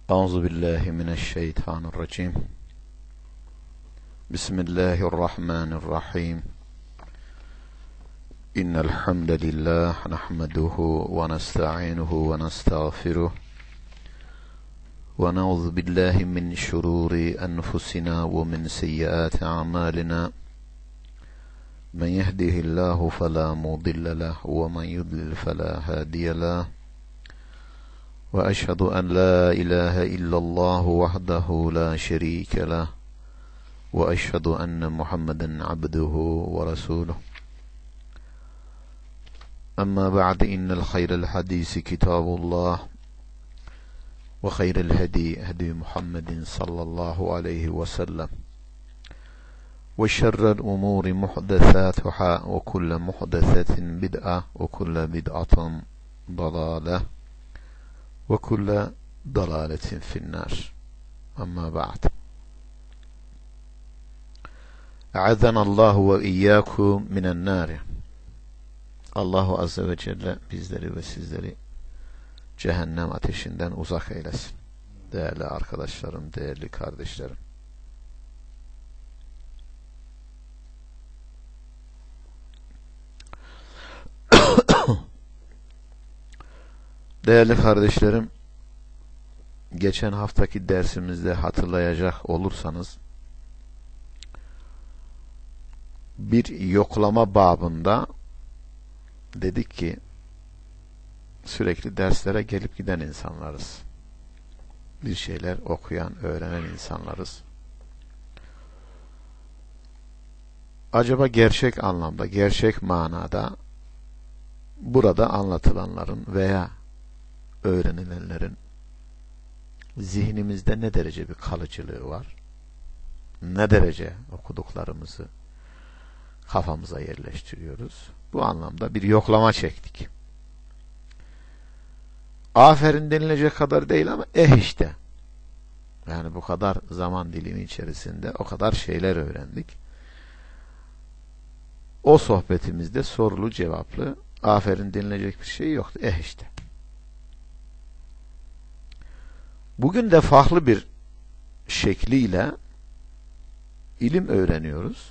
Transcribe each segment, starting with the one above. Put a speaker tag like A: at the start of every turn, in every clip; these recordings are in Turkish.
A: Euzu billahi mineşşeytanirracim. Bismillahirrahmanirrahim. İnnel hamdelellahi nahmeduhu ve nestainuhu ve nestağfiruh. Ve na'uzu billahi min şururi enfusina ve min seyyiati a'malina. Men yehdihillahu fela mudille lehu ve men yudlil fela hadiye lehu. وأشهد أن لا إله إلا الله وحده لا شريك له وأشهد أن محمدا عبده ورسوله أما بعد إن الخير الحديث كتاب الله وخير الهدي هدي محمد صلى الله عليه وسلم وشر الأمور محدثاتها وكل محدثة بدعة وكل بدعة ضلالة ve kulle dalaletin finnâr. Amma ba'd. A'azzanallahu ve iyyâkum minen nâr. Allahu azze ve celle bizleri ve sizleri cehennem ateşinden uzak eylesin. Değerli arkadaşlarım, değerli kardeşlerim. Değerli kardeşlerim, geçen haftaki dersimizde hatırlayacak olursanız bir yoklama babında dedik ki sürekli derslere gelip giden insanlarız. Bir şeyler okuyan, öğrenen insanlarız. Acaba gerçek anlamda, gerçek manada burada anlatılanların veya öğrenilenlerin zihnimizde ne derece bir kalıcılığı var? Ne derece okuduklarımızı kafamıza yerleştiriyoruz? Bu anlamda bir yoklama çektik. Aferin denilecek kadar değil ama işte. Yani bu kadar zaman dilimi içerisinde o kadar şeyler öğrendik. O sohbetimizde sorulu cevaplı aferin denilecek bir şey yoktu. İşte. Bugün de farklı bir şekliyle ilim öğreniyoruz.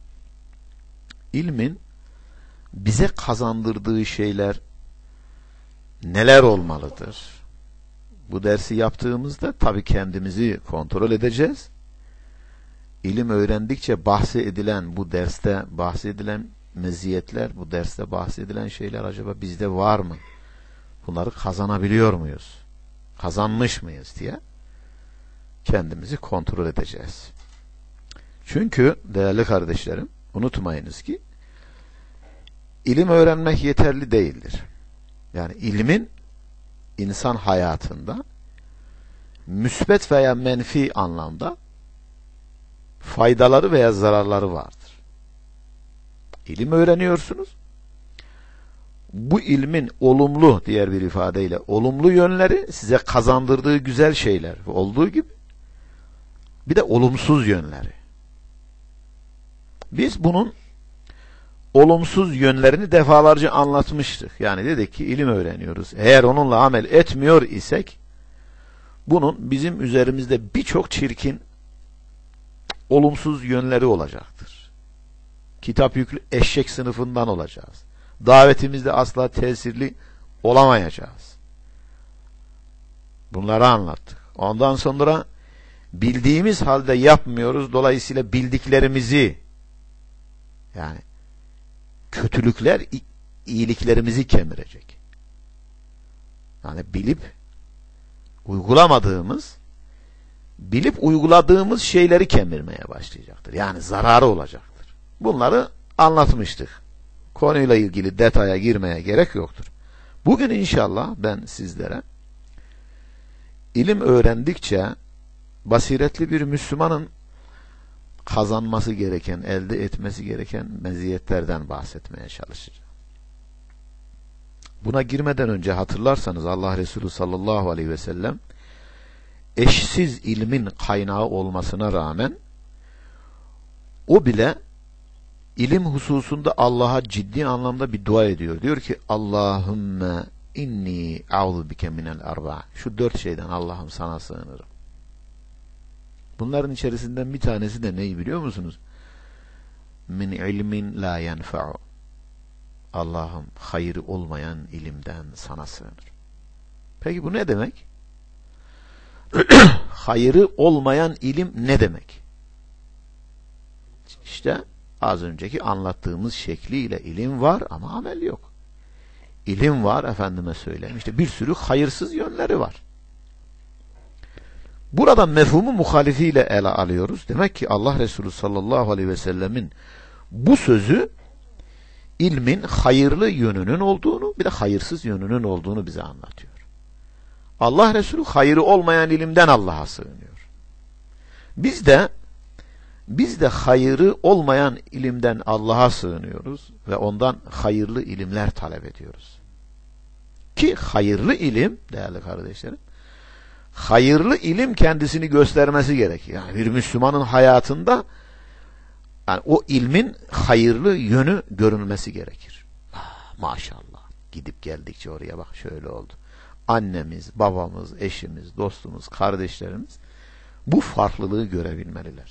A: İlmin bize kazandırdığı şeyler neler olmalıdır? Bu dersi yaptığımızda tabii kendimizi kontrol edeceğiz. İlim öğrendikçe bahsedilen, bu derste bahsedilen meziyetler, bu derste bahsedilen şeyler acaba bizde var mı? Bunları kazanabiliyor muyuz? Kazanmış mıyız diye kendimizi kontrol edeceğiz. Çünkü değerli kardeşlerim, unutmayınız ki ilim öğrenmek yeterli değildir. Yani ilmin insan hayatında müsbet veya menfi anlamda faydaları veya zararları vardır. İlim öğreniyorsunuz. Bu ilmin olumlu, diğer bir ifadeyle olumlu yönleri size kazandırdığı güzel şeyler olduğu gibi bir de olumsuz yönleri. Biz bunun olumsuz yönlerini defalarca anlatmıştık. Yani dedik ki ilim öğreniyoruz. Eğer onunla amel etmiyor isek bunun bizim üzerimizde birçok çirkin olumsuz yönleri olacaktır. Kitap yüklü eşek sınıfından olacağız. Davetimizde asla tesirli olamayacağız. Bunları anlattık. Ondan sonra bildiğimiz halde yapmıyoruz. Dolayısıyla bildiklerimizi, yani kötülükler iyiliklerimizi kemirecek. Yani bilip uyguladığımız şeyleri kemirmeye başlayacaktır. Yani zararı olacaktır. Bunları anlatmıştık. Konuyla ilgili detaya girmeye gerek yoktur. Bugün inşallah ben sizlere ilim öğrendikçe basiretli bir Müslümanın kazanması gereken, elde etmesi gereken meziyetlerden bahsetmeye çalışacağım. Buna girmeden önce hatırlarsanız Allah Resulü sallallahu aleyhi ve sellem eşsiz ilmin kaynağı olmasına rağmen o bile ilim hususunda Allah'a ciddi anlamda bir dua ediyor. Diyor ki Allahümme inni a'udhu bike minel arba. Şu 4 şeyden Allah'ım sana sığınırım. Bunların içerisinden bir tanesi de neyi biliyor musunuz? Min ilmin la yenfa'u. Allah'ım hayırı olmayan ilimden sana sığınırım. Peki bu ne demek? Hayırı olmayan ilim ne demek? İşte az önceki anlattığımız şekliyle ilim var ama amel yok. İlim var, efendime söyleyeyim. İşte bir sürü hayırsız yönleri var. Burada mefhumu muhalifiyle ele alıyoruz. Demek ki Allah Resulü sallallahu aleyhi ve sellemin bu sözü ilmin hayırlı yönünün olduğunu, bir de hayırsız yönünün olduğunu bize anlatıyor. Allah Resulü hayırı olmayan ilimden Allah'a sığınıyor. Biz de hayırı olmayan ilimden Allah'a sığınıyoruz ve ondan hayırlı ilimler talep ediyoruz. Ki hayırlı ilim, değerli kardeşlerim, hayırlı ilim kendisini göstermesi gerekir. Yani bir Müslümanın hayatında yani o ilmin hayırlı yönü görünmesi gerekir. Maşallah. Gidip geldikçe oraya bak şöyle oldu. Annemiz, babamız, eşimiz, dostumuz, kardeşlerimiz bu farklılığı görebilmeliler.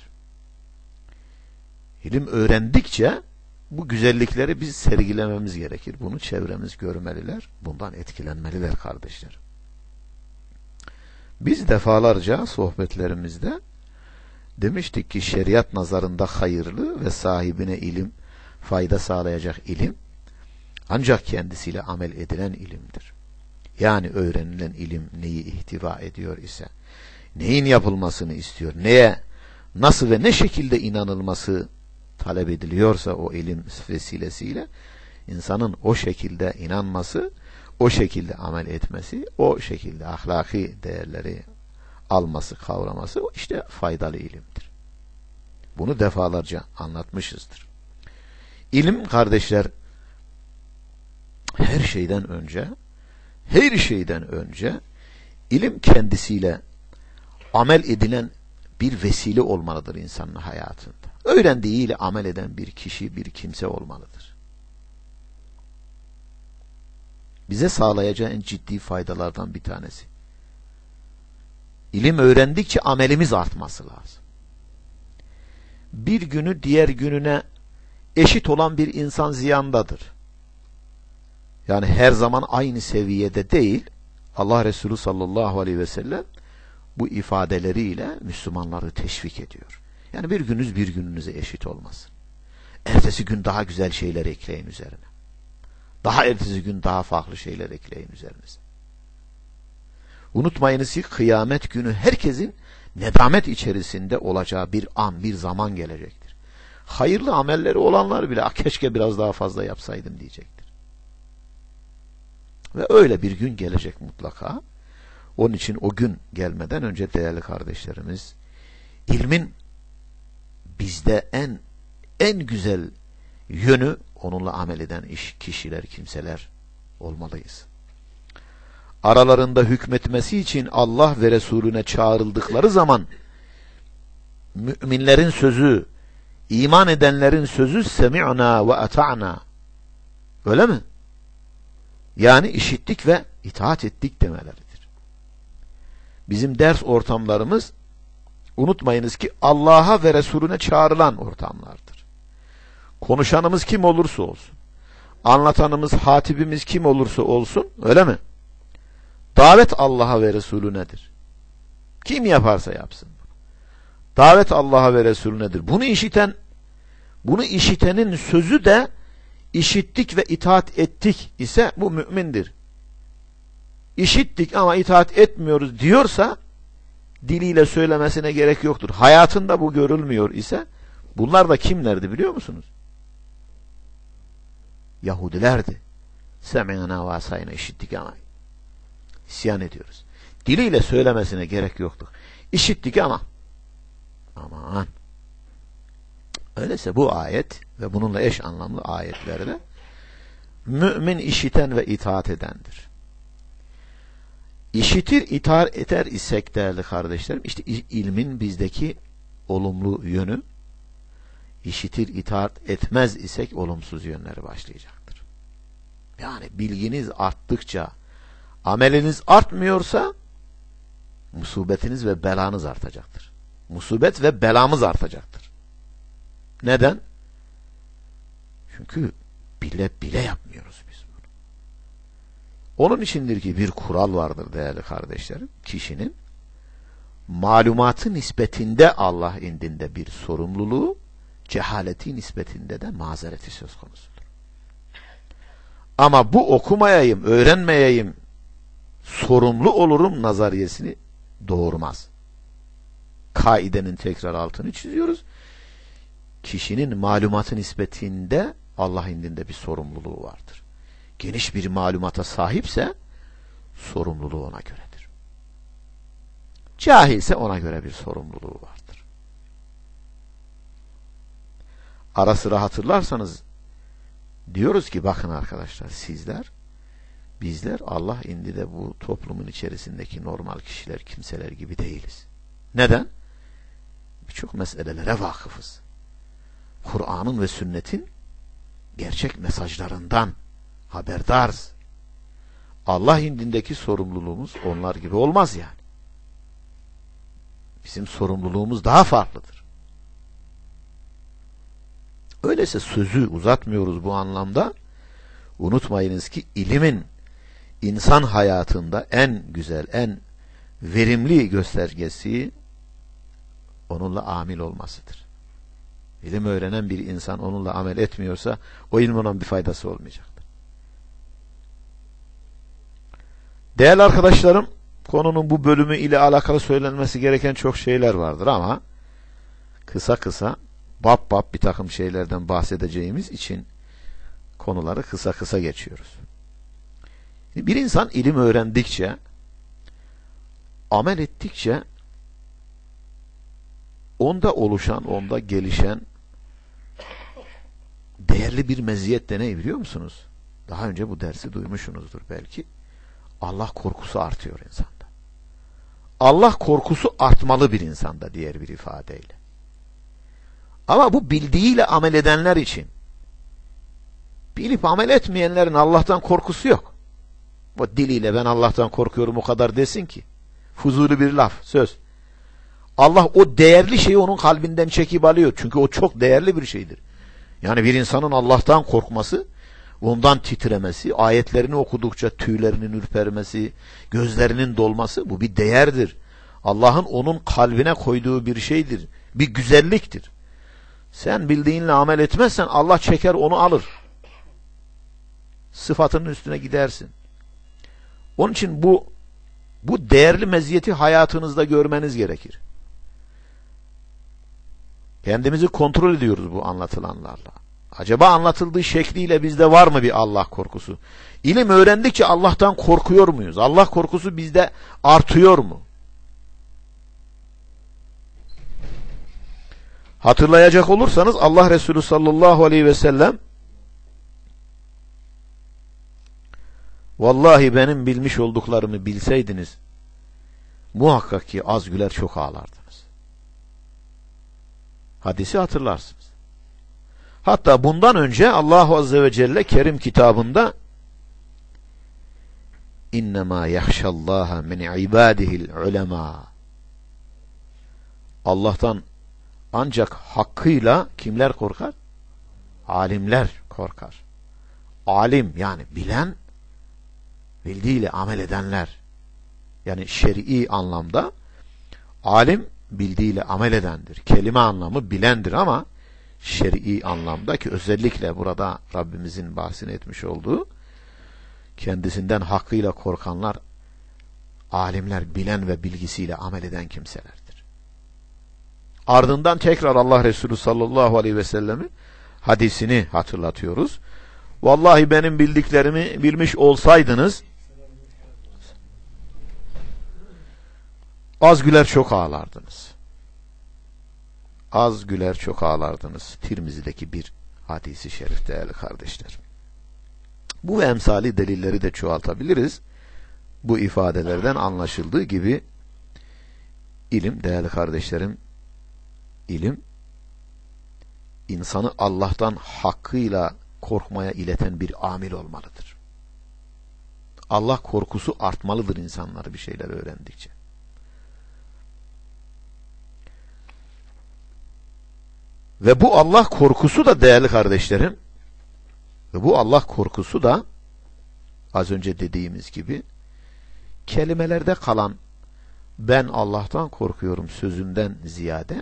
A: İlim öğrendikçe bu güzellikleri biz sergilememiz gerekir. Bunu çevremiz görmeliler. Bundan etkilenmeliler kardeşler. Biz defalarca sohbetlerimizde demiştik ki şeriat nazarında hayırlı ve sahibine ilim, fayda sağlayacak ilim ancak kendisiyle amel edilen ilimdir. Yani öğrenilen ilim neyi ihtiva ediyor ise, neyin yapılmasını istiyor, neye, nasıl ve ne şekilde inanılması talep ediliyorsa o ilim vesilesiyle insanın o şekilde inanması, o şekilde amel etmesi, o şekilde ahlaki değerleri alması, kavraması işte faydalı ilimdir. Bunu defalarca anlatmışızdır. İlim kardeşler her şeyden önce ilim kendisiyle amel edilen bir vesile olmalıdır insanın hayatında. Öğrendiğiyle amel eden bir kişi, bir kimse olmalıdır. Bize sağlayacağı en ciddi faydalardan bir tanesi. İlim öğrendikçe amelimiz artması lazım. Bir günü diğer gününe eşit olan bir insan ziyandadır. Yani her zaman aynı seviyede değil. Allah Resulü sallallahu aleyhi ve sellem bu ifadeleriyle Müslümanları teşvik ediyor. Yani bir gününüz bir gününüze eşit olmasın. Ertesi gün daha güzel şeyler ekleyin üzerine. Daha ertesi gün daha farklı şeyler ekleyin üzerinize. Unutmayınız ki kıyamet günü herkesin nedamet içerisinde olacağı bir an, bir zaman gelecektir. Hayırlı amelleri olanlar bile keşke biraz daha fazla yapsaydım diyecektir. Ve öyle bir gün gelecek mutlaka. Onun için o gün gelmeden önce değerli kardeşlerimiz, ilmin bizde en güzel yönü onunla amel eden kişiler, kimseler olmalıyız. Aralarında hükmetmesi için Allah ve Resulüne çağrıldıkları zaman müminlerin sözü, iman edenlerin sözü semi'na ve ata'na. Öyle mi? Yani işittik ve itaat ettik demeleridir. Bizim ders ortamlarımız unutmayınız ki Allah'a ve Resulüne çağrılan ortamlardır. Konuşanımız kim olursa olsun, anlatanımız, hatibimiz kim olursa olsun, öyle mi? Davet Allah'a ve Resulünedir. Kim yaparsa yapsın. Davet Allah'a ve Resulünedir. Bunu işitenin sözü de işittik ve itaat ettik ise bu mümindir. İşittik ama itaat etmiyoruz diyorsa diliyle söylemesine gerek yoktur. Hayatında bu görülmüyor ise bunlar da kimlerdi biliyor musunuz? Yahudilerdi. Semi'na ve asayna, işittik ama isyan ediyoruz. Diliyle söylemesine gerek yoktu. İşittik ama aman. Öyleyse bu ayet ve bununla eş anlamlı ayetlerde mümin işiten ve itaat edendir. İşitir, itaat eder isek değerli kardeşlerim, işte ilmin bizdeki olumlu yönü, işitir, itaat etmez isek olumsuz yönleri başlayacaktır. Yani bilginiz arttıkça, Ameliniz artmıyorsa musibetiniz ve belanız artacaktır. Musibet ve belamız artacaktır. Neden? Çünkü bile bile yapmıyoruz biz bunu. Onun içindir ki bir kural vardır değerli kardeşlerim. Kişinin malumatı nispetinde Allah indinde bir sorumluluğu, cehaleti nispetinde de mazereti söz konusudur. Ama bu okumayayım, öğrenmeyeyim, sorumlu olurum nazariyesini doğurmaz. Kaidenin tekrar altını çiziyoruz. Kişinin malumatı nispetinde Allah indinde bir sorumluluğu vardır. Geniş bir malumata sahipse sorumluluğu ona göredir. Cahilse ona göre bir sorumluluğu vardır. Ara sıra hatırlarsanız diyoruz ki bakın arkadaşlar bizler Allah indide bu toplumun içerisindeki normal kişiler, kimseler gibi değiliz. Neden? Birçok meselelere vakıfız. Kur'an'ın ve sünnetin gerçek mesajlarından haberdarız. Allah indindeki sorumluluğumuz onlar gibi olmaz yani. Bizim sorumluluğumuz daha farklıdır. Öyleyse sözü uzatmıyoruz bu anlamda. Unutmayınız ki ilimin insan hayatında en güzel, en verimli göstergesi onunla amil olmasıdır. İlim öğrenen bir insan onunla amel etmiyorsa o ilmin ona bir faydası olmayacaktır. Değerli arkadaşlarım, konunun bu bölümü ile alakalı söylenmesi gereken çok şeyler vardır ama kısa kısa bab bir takım şeylerden bahsedeceğimiz için konuları kısa kısa geçiyoruz. Bir insan ilim öğrendikçe, amel ettikçe onda oluşan, onda gelişen değerli bir meziyet de ne biliyor musunuz? Daha önce bu dersi duymuşsunuzdur belki. Allah korkusu artıyor insanda. Allah korkusu artmalı bir insanda diğer bir ifadeyle. Ama bu bildiğiyle amel edenler için, bilip amel etmeyenlerin Allah'tan korkusu yok. Bu diliyle ben Allah'tan korkuyorum o kadar desin ki. Fuzuli bir laf, söz. Allah o değerli şeyi onun kalbinden çekip alıyor. Çünkü o çok değerli bir şeydir. Yani bir insanın Allah'tan korkması, ondan titremesi, ayetlerini okudukça tüylerinin ürpermesi, gözlerinin dolması, bu bir değerdir. Allah'ın onun kalbine koyduğu bir şeydir. Bir güzelliktir. Sen bildiğinle amel etmezsen Allah çeker onu alır. Sıfatının üstüne gidersin. Onun için bu değerli meziyeti hayatınızda görmeniz gerekir. Kendimizi kontrol ediyoruz bu anlatılanlarla. Acaba anlatıldığı şekliyle bizde var mı bir Allah korkusu? İlim öğrendikçe Allah'tan korkuyor muyuz? Allah korkusu bizde artıyor mu? Hatırlayacak olursanız Allah Resulü sallallahu aleyhi ve sellem vallahi benim bilmiş olduklarımı bilseydiniz muhakkak ki az güler çok ağlardınız. Hadisi hatırlarsınız. Hatta bundan önce Allahu Azze ve Celle Kerim kitabında İnnemâ yahşallâhe min ibâdihil ulemâ, Allah'tan ancak hakkıyla kimler korkar? Alimler korkar. Alim yani bilen, bildiğiyle amel edenler. Yani şer'i anlamda alim bildiğiyle amel edendir. Kelime anlamı bilendir ama şer'i anlamda ki özellikle burada Rabbimizin bahsini etmiş olduğu kendisinden hakkıyla korkanlar alimler, bilen ve bilgisiyle amel eden kimselerdir. Ardından tekrar Allah Resulü sallallahu aleyhi ve sellem'i hadisini hatırlatıyoruz. Vallahi benim bildiklerimi bilmiş olsaydınız az güler çok ağlardınız. Az güler çok ağlardınız. Tirmizi'deki bir hadisi şerif değerli kardeşler. Bu ve emsali delilleri de çoğaltabiliriz. Bu ifadelerden anlaşıldığı gibi ilim değerli kardeşlerim, ilim insanı Allah'tan hakkıyla korkmaya ileten bir amil olmalıdır. Allah korkusu artmalıdır insanları bir şeyler öğrendikçe. Ve bu Allah korkusu da değerli kardeşlerim, ve bu Allah korkusu da az önce dediğimiz gibi kelimelerde kalan ben Allah'tan korkuyorum sözünden ziyade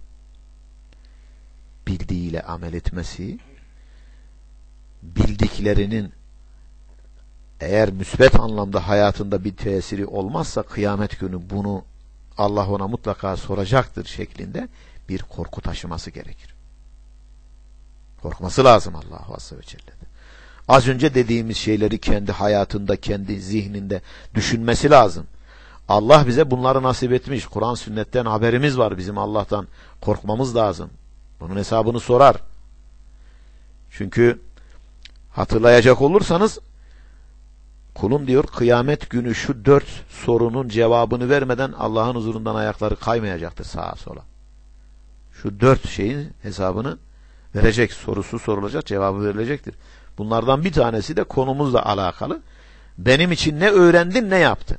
A: bildiğiyle amel etmesi, bildiklerinin eğer müsbet anlamda hayatında bir tesiri olmazsa kıyamet günü bunu Allah ona mutlaka soracaktır şeklinde bir korku taşıması gerekir. Korkması lazım Allah Azze ve Celle'de. Az önce dediğimiz şeyleri kendi hayatında, kendi zihninde düşünmesi lazım. Allah bize bunları nasip etmiş. Kur'an sünnetten haberimiz var. Bizim Allah'tan korkmamız lazım. Bunun hesabını sorar. Çünkü hatırlayacak olursanız kulum diyor kıyamet günü şu 4 sorunun cevabını vermeden Allah'ın huzurundan ayakları kaymayacaktır sağa sola. Şu 4 şeyin hesabını verecek, sorusu sorulacak, cevabı verilecektir. Bunlardan bir tanesi de konumuzla alakalı. Benim için ne öğrendin, ne yaptın?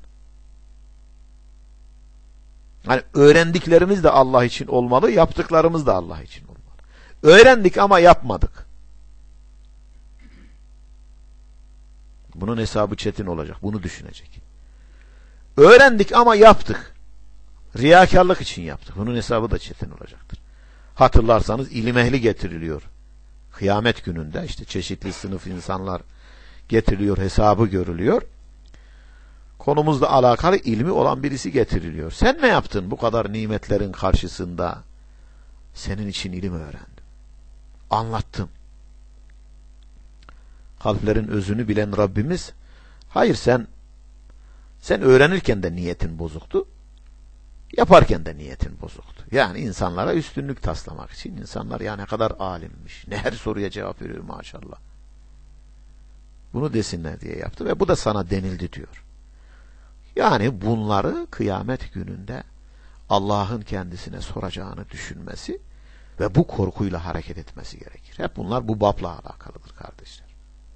A: Yani öğrendiklerimiz de Allah için olmalı, yaptıklarımız da Allah için olmalı. Öğrendik ama yapmadık. Bunun hesabı çetin olacak. Bunu düşünecek. Öğrendik ama yaptık. Riyakarlık için yaptık. Bunun hesabı da çetin olacaktır. Hatırlarsanız ilim ehli getiriliyor. Kıyamet gününde işte çeşitli sınıf insanlar getiriliyor, hesabı görülüyor. Konumuzla alakalı ilmi olan birisi getiriliyor. Sen ne yaptın bu kadar nimetlerin karşısında? Senin için ilim öğrendim. Anlattım. Kalplerin özünü bilen Rabbimiz, hayır sen öğrenirken de niyetin bozuktu. Yaparken de niyetin bozuktu. Yani insanlara üstünlük taslamak için, insanlar ya ne kadar alimmiş, ne her soruya cevap veriyor maşallah. Bunu desinler diye yaptı ve bu da sana denildi diyor. Yani bunları kıyamet gününde Allah'ın kendisine soracağını düşünmesi ve bu korkuyla hareket etmesi gerekir. Hep bunlar bu babla alakalıdır kardeşler.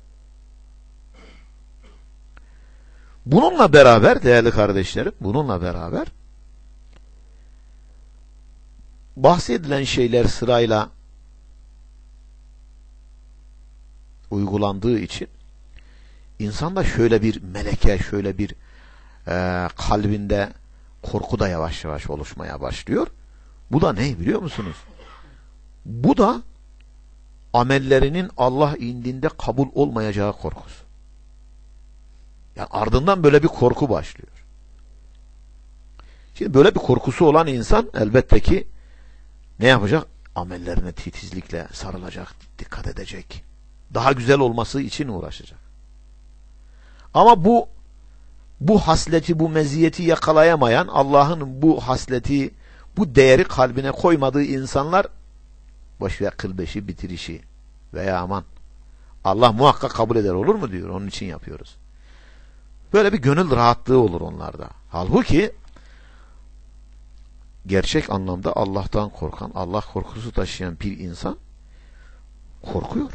A: Bununla beraber değerli kardeşlerim, bununla beraber bahsedilen şeyler sırayla uygulandığı için insanda şöyle bir meleke, şöyle bir kalbinde korku da yavaş yavaş oluşmaya başlıyor. Bu da ne biliyor musunuz? Bu da amellerinin Allah indinde kabul olmayacağı korkusu. Yani ardından böyle bir korku başlıyor. Şimdi böyle bir korkusu olan insan elbette ki ne yapacak? Amellerine titizlikle sarılacak, dikkat edecek. Daha güzel olması için uğraşacak. Ama bu hasleti, bu meziyeti yakalayamayan, Allah'ın bu hasleti, bu değeri kalbine koymadığı insanlar boşver kıl beşi bitirişi veya aman Allah muhakkak kabul eder olur mu diyor. Onun için yapıyoruz. Böyle bir gönül rahatlığı olur onlarda. Halbuki gerçek anlamda Allah'tan korkan, Allah korkusu taşıyan bir insan korkuyor.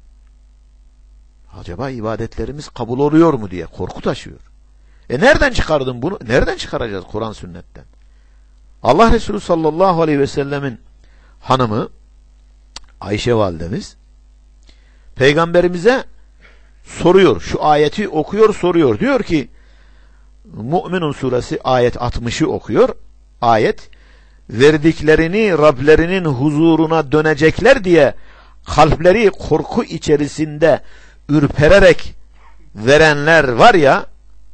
A: Acaba ibadetlerimiz kabul oluyor mu diye korku taşıyor. Nereden çıkardın bunu? Nereden çıkaracağız? Kur'an sünnetten. Allah Resulü sallallahu aleyhi ve sellemin hanımı Ayşe validemiz peygamberimize soruyor. Şu ayeti okuyor, soruyor. Diyor ki Mü'minun suresi ayet 60'ı okuyor. Ayet verdiklerini Rablerinin huzuruna dönecekler diye kalpleri korku içerisinde ürpererek verenler var ya,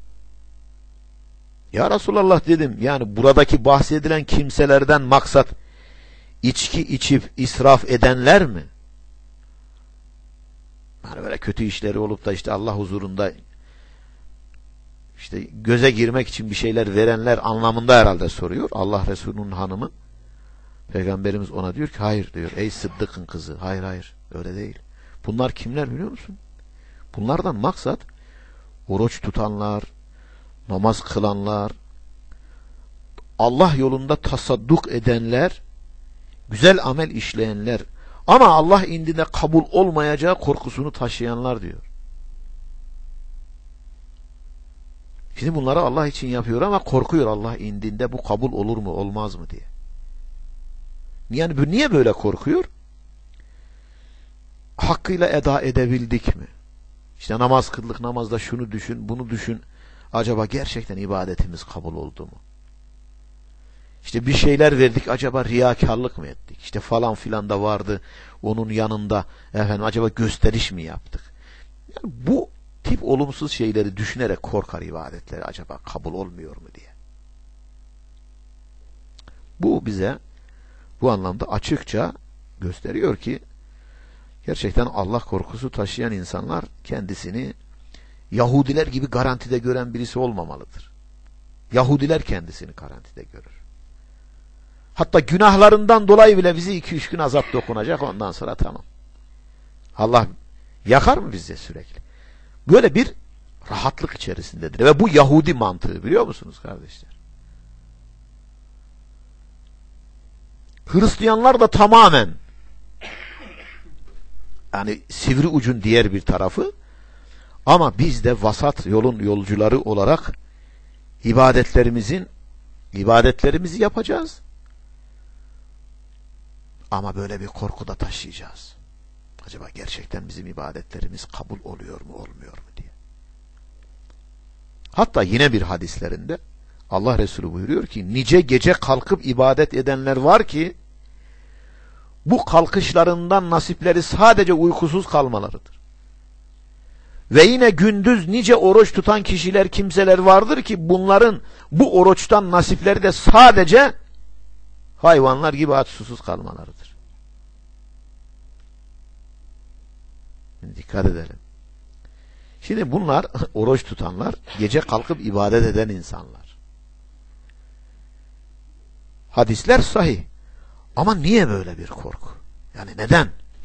A: ya Resulallah dedim, yani buradaki bahsedilen kimselerden maksat içki içip israf edenler mi? Yani böyle kötü işleri olup da işte Allah huzurunda işte göze girmek için bir şeyler verenler anlamında herhalde soruyor. Allah Resulü'nün hanımı. Peygamberimiz ona diyor ki hayır diyor. Ey Sıddık'ın kızı. Hayır hayır öyle değil. Bunlar kimler biliyor musun? Bunlardan maksat oruç tutanlar, namaz kılanlar, Allah yolunda tasadduk edenler, güzel amel işleyenler ama Allah indinde kabul olmayacağı korkusunu taşıyanlar diyor. Şimdi bunları Allah için yapıyor ama korkuyor Allah indinde bu kabul olur mu olmaz mı diye. Yani bu niye böyle korkuyor? Hakkıyla eda edebildik mi? İşte namaz kıldık, namazda şunu düşün, bunu düşün. Acaba gerçekten ibadetimiz kabul oldu mu? İşte bir şeyler verdik, acaba riyakarlık mı ettik? İşte falan filan da vardı onun yanında. Efendim acaba gösteriş mi yaptık? Yani bu tip olumsuz şeyleri düşünerek korkar ibadetleri acaba kabul olmuyor mu diye. Bu bize bu anlamda açıkça gösteriyor ki gerçekten Allah korkusu taşıyan insanlar kendisini Yahudiler gibi garantide gören birisi olmamalıdır. Yahudiler kendisini garantide görür. Hatta günahlarından dolayı bile bizi 2-3 gün azap dokunacak, ondan sonra tamam. Allah yakar mı bizi sürekli? Böyle bir rahatlık içerisindedir. Ve bu Yahudi mantığı, biliyor musunuz kardeşler? Hristiyanlar da tamamen, yani sivri ucun diğer bir tarafı, ama biz de vasat yolun yolcuları olarak ibadetlerimizi yapacağız. Ama böyle bir korku da taşıyacağız. Acaba gerçekten bizim ibadetlerimiz kabul oluyor mu olmuyor mu diye. Hatta yine bir hadislerinde Allah Resulü buyuruyor ki nice gece kalkıp ibadet edenler var ki bu kalkışlarından nasipleri sadece uykusuz kalmalarıdır. Ve yine gündüz nice oruç tutan kimseler vardır ki bunların bu oruçtan nasipleri de sadece hayvanlar gibi aç susuz kalmalarıdır. Dikkat edelim. Şimdi bunlar oruç tutanlar, gece kalkıp ibadet eden insanlar. Hadisler sahih. Ama niye böyle bir korku? Yani neden?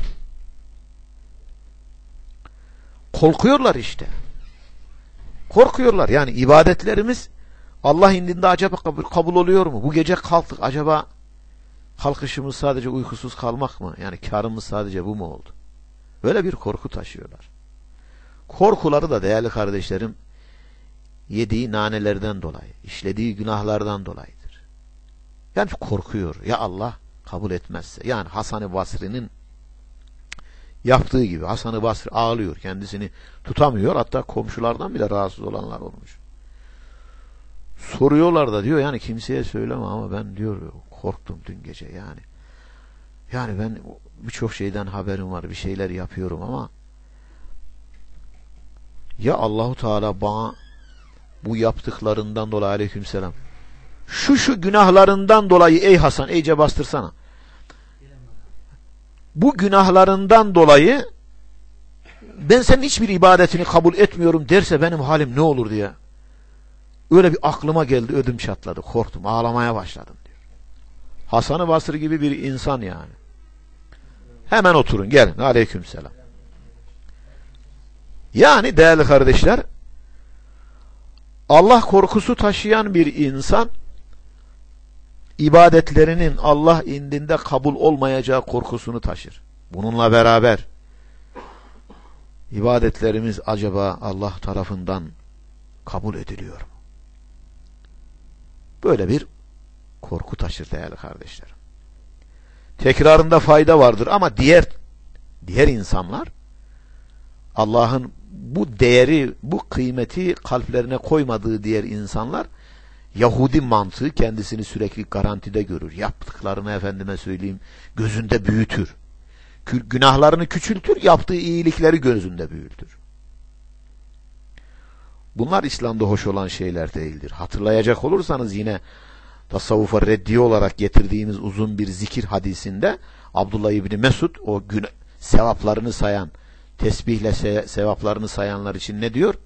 A: Korkuyorlar işte. Korkuyorlar. Yani ibadetlerimiz Allah indinde acaba kabul oluyor mu? Bu gece kalktık. Acaba kalkışımız sadece uykusuz kalmak mı? Yani karımız sadece bu mu oldu? Böyle bir korku taşıyorlar. Korkuları da değerli kardeşlerim yediği nanelerden dolayı, işlediği günahlardan dolayıdır. Yani korkuyor. Ya Allah kabul etmezse. Yani Hasan-ı Basri'nin yaptığı gibi. Hasan-ı Basri ağlıyor. Kendisini tutamıyor. Hatta komşulardan bile rahatsız olanlar olmuş. Soruyorlar da diyor yani kimseye söyleme ama ben diyor korktum dün gece yani. Yani ben birçok şeyden haberim var. Bir şeyler yapıyorum ama ya Allahu Teala bana bu yaptıklarından dolayı aleykümselam şu günahlarından dolayı ey Hasan iyice bastırsana. Bu günahlarından dolayı ben senin hiçbir ibadetini kabul etmiyorum derse benim halim ne olur diye. Öyle bir aklıma geldi, ödüm çatladı, korktum, ağlamaya başladım diyor. Hasan-ı Basri gibi bir insan yani. Hemen oturun, gelin. Aleykümselam. Yani değerli kardeşler, Allah korkusu taşıyan bir insan ibadetlerinin Allah indinde kabul olmayacağı korkusunu taşır. Bununla beraber ibadetlerimiz acaba Allah tarafından kabul ediliyor mu? Böyle bir korku taşır değerli kardeşlerim. Tekrarında fayda vardır ama diğer insanlar Allah'ın bu değeri, bu kıymeti kalplerine koymadığı diğer insanlar Yahudi mantığı kendisini sürekli garantide görür. Yaptıklarını efendime söyleyeyim gözünde büyütür. Günahlarını küçültür, yaptığı iyilikleri gözünde büyütür. Bunlar İslam'da hoş olan şeyler değildir. Hatırlayacak olursanız yine tasavvufa reddiye olarak getirdiğimiz uzun bir zikir hadisinde Abdullah İbni Mesud o sevaplarını sayan, tesbihle sevaplarını sayanlar için ne diyor?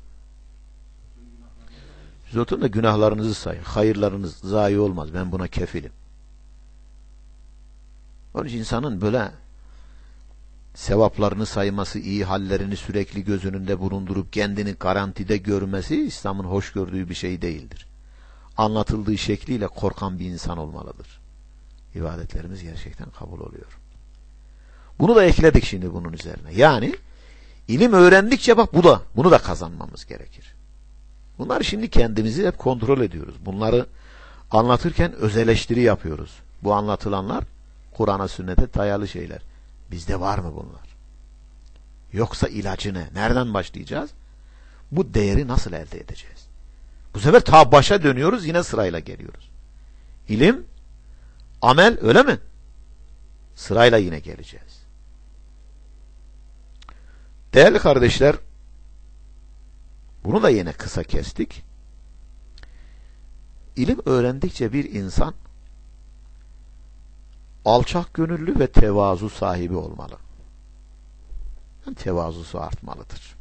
A: Siz oturun da günahlarınızı sayın. Hayırlarınız zayi olmaz. Ben buna kefilim. Onun için insanın böyle sevaplarını sayması, iyi hallerini sürekli göz önünde bulundurup kendini garantide görmesi İslam'ın hoş gördüğü bir şey değildir. Anlatıldığı şekliyle korkan bir insan olmalıdır. İbadetlerimiz gerçekten kabul oluyor. Bunu da ekledik şimdi bunun üzerine. Yani ilim öğrendikçe bak bunu da kazanmamız gerekir. Bunları şimdi kendimizi hep kontrol ediyoruz. Bunları anlatırken öz eleştiri yapıyoruz. Bu anlatılanlar Kur'an'a, sünnete dayalı şeyler. Bizde var mı bunlar? Yoksa ilacı ne? Nereden başlayacağız? Bu değeri nasıl elde edeceğiz? Bu sefer ta başa dönüyoruz, yine sırayla geliyoruz. İlim, amel, öyle mi? Sırayla yine geleceğiz. Değerli kardeşler, bunu da yine kısa kestik. İlim öğrendikçe bir insan alçak gönüllü ve tevazu sahibi olmalı. Yani tevazusu artmalıdır.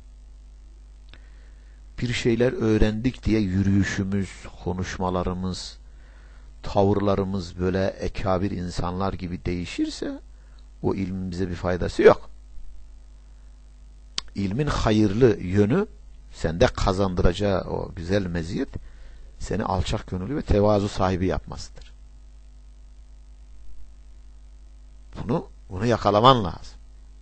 A: Bir şeyler öğrendik diye yürüyüşümüz, konuşmalarımız, tavırlarımız böyle ekabir insanlar gibi değişirse o ilmin bize bir faydası yok. İlmin hayırlı yönü, sende kazandıracağı o güzel meziyet, seni alçak gönüllü ve tevazu sahibi yapmasıdır. Bunu yakalaman lazım.